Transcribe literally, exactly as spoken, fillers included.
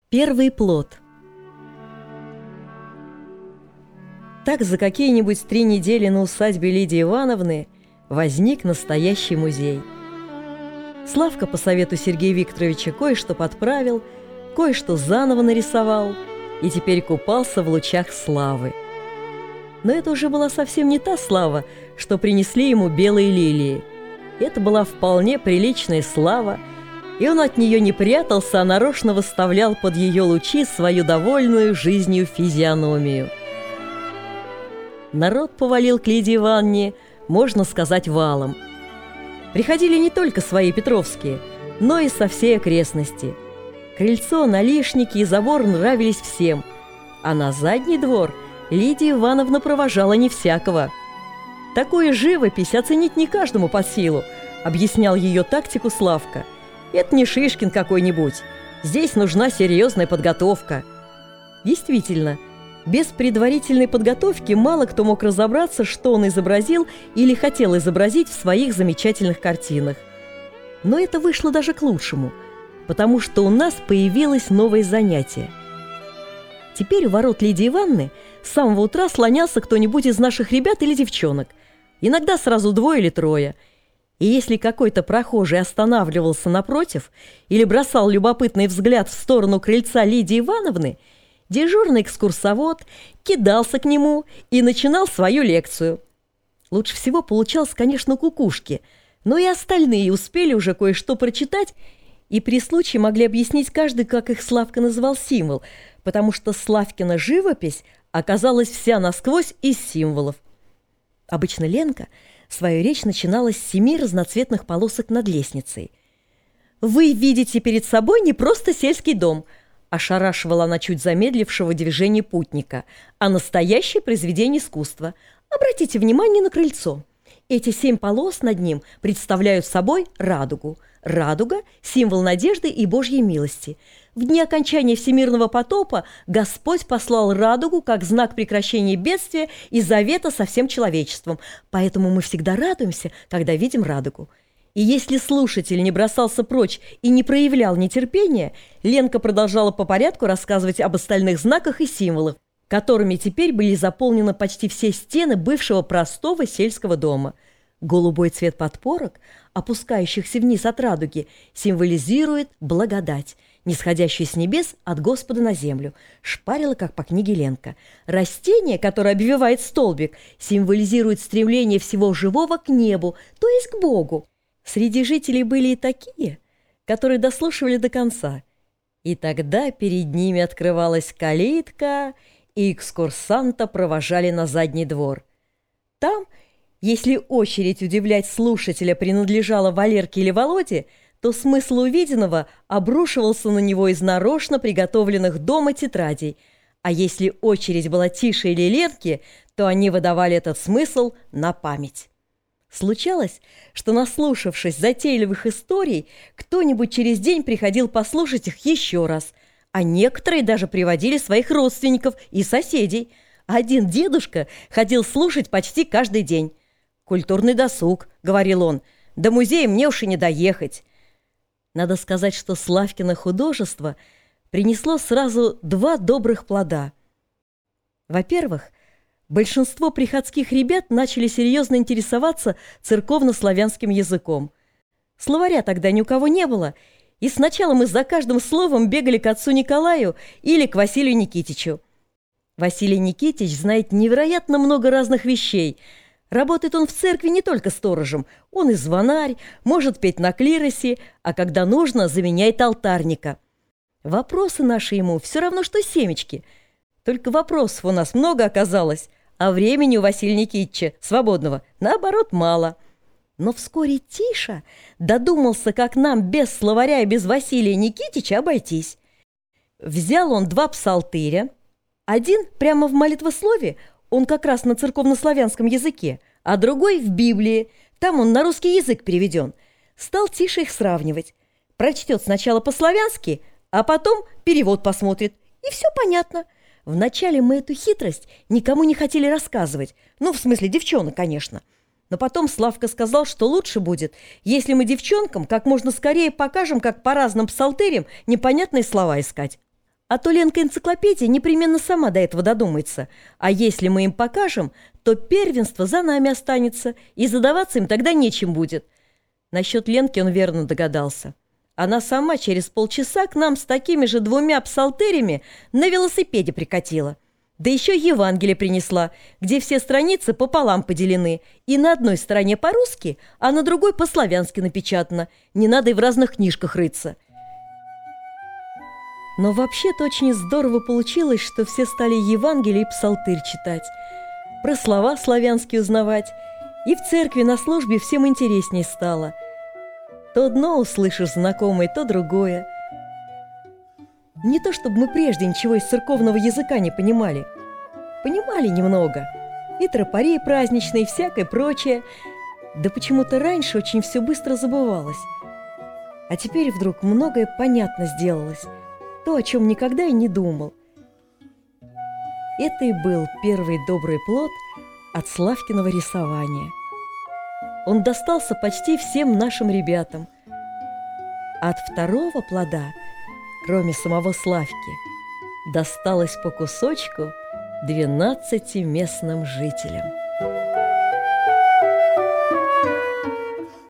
Первый плод. Так за какие-нибудь три недели на усадьбе Лидии Ивановны возник настоящий музей. Славка по совету Сергея Викторовича кое-что подправил, кое-что заново нарисовал и теперь купался в лучах славы. Но это уже была совсем не та слава, что принесли ему белые лилии. Это была вполне приличная слава, и он от нее не прятался, а нарочно выставлял под ее лучи свою довольную жизнью физиономию. Народ повалил к Лидии Ивановне, можно сказать, валом. Приходили не только свои петровские, но и со всей окрестности. Крыльцо, налишники и забор нравились всем, а на задний двор Лидия Ивановна провожала не всякого. «Такую живопись оценить не каждому под силу», — объяснял ее тактику Славка. «Это не Шишкин какой-нибудь. Здесь нужна серьезная подготовка». Действительно, без предварительной подготовки мало кто мог разобраться, что он изобразил или хотел изобразить в своих замечательных картинах. Но это вышло даже к лучшему, потому что у нас появилось новое занятие. Теперь у ворот Лидии Ивановны с самого утра слонялся кто-нибудь из наших ребят или девчонок, иногда сразу двое или трое. И если какой-то прохожий останавливался напротив или бросал любопытный взгляд в сторону крыльца Лидии Ивановны, дежурный экскурсовод кидался к нему и начинал свою лекцию. Лучше всего получалось, конечно, кукушки, но и остальные успели уже кое-что прочитать и при случае могли объяснить каждый, как их Славка называл символ, потому что Славкина живопись оказалась вся насквозь из символов. Обычно Ленка свою речь начинала с семи разноцветных полосок над лестницей. «Вы видите перед собой не просто сельский дом», — ошарашивала она чуть замедлившего движение путника, «а настоящее произведение искусства. Обратите внимание на крыльцо. Эти семь полос над ним представляют собой радугу. Радуга – символ надежды и Божьей милости. В дни окончания всемирного потопа Господь послал радугу как знак прекращения бедствия и завета со всем человечеством. Поэтому мы всегда радуемся, когда видим радугу». И если слушатель не бросался прочь и не проявлял нетерпения, Ленка продолжала по порядку рассказывать об остальных знаках и символах, которыми теперь были заполнены почти все стены бывшего простого сельского дома. Голубой цвет подпорок, опускающихся вниз от радуги, символизирует благодать, нисходящую с небес от Господа на землю, шпарила, как по книге Ленка. Растение, которое обвивает столбик, символизирует стремление всего живого к небу, то есть к Богу. Среди жителей были и такие, которые дослушивали до конца. И тогда перед ними открывалась калитка, и экскурсанта провожали на задний двор. Там, если очередь удивлять слушателя принадлежала Валерке или Володе, то смысл увиденного обрушивался на него из нарочно приготовленных дома тетрадей, а если очередь была тише или Ленки, то они выдавали этот смысл на память. Случалось, что, наслушавшись затейливых историй, кто-нибудь через день приходил послушать их еще раз, а некоторые даже приводили своих родственников и соседей. Один дедушка ходил слушать почти каждый день. «Культурный досуг», — говорил он, — «до музея мне уж и не доехать». Надо сказать, что Славкино художество принесло сразу два добрых плода. Во-первых, большинство приходских ребят начали серьезно интересоваться церковно-славянским языком. Словаря тогда ни у кого не было, и сначала мы за каждым словом бегали к отцу Николаю или к Василию Никитичу. Василий Никитич знает невероятно много разных вещей. Работает он в церкви не только сторожем, он и звонарь, может петь на клиросе, а когда нужно, заменяет алтарника. Вопросы наши ему все равно, что семечки. Только вопросов у нас много оказалось, а времени у Василия Никитича, свободного, наоборот, мало. Но вскоре Тиша додумался, как нам без словаря и без Василия Никитича обойтись. Взял он два псалтыря, один прямо в молитвослове, он как раз на церковнославянском языке, а другой в Библии, там он на русский язык переведен. Стал Тиша их сравнивать. Прочтет сначала по-славянски, а потом перевод посмотрит, и все понятно. Вначале мы эту хитрость никому не хотели рассказывать, ну, в смысле девчонок, конечно. Но потом Славка сказал, что лучше будет, если мы девчонкам как можно скорее покажем, как по разным псалтырям непонятные слова искать. А то Ленка энциклопедия непременно сама до этого додумается. А если мы им покажем, то первенство за нами останется, и задаваться им тогда нечем будет. Насчет Ленки он верно догадался. Она сама через полчаса к нам с такими же двумя псалтырями на велосипеде прикатила. Да еще Евангелие принесла, где все страницы пополам поделены, и на одной стороне по-русски, а на другой по-славянски напечатано. Не надо и в разных книжках рыться. Но вообще-то очень здорово получилось, что все стали Евангелие и псалтырь читать, про слова славянские узнавать, и в церкви на службе всем интересней стало. То одно услышишь знакомое, то другое. Не то чтобы мы прежде ничего из церковного языка не понимали. Понимали немного. И тропари праздничные, и всякое прочее. Да почему-то раньше очень все быстро забывалось. А теперь вдруг многое понятно сделалось. То, о чем никогда и не думал. Это и был первый добрый плод от Славкиного рисования. Он достался почти всем нашим ребятам. А от второго плода, кроме самого Славки, досталось по кусочку двенадцати местным жителям.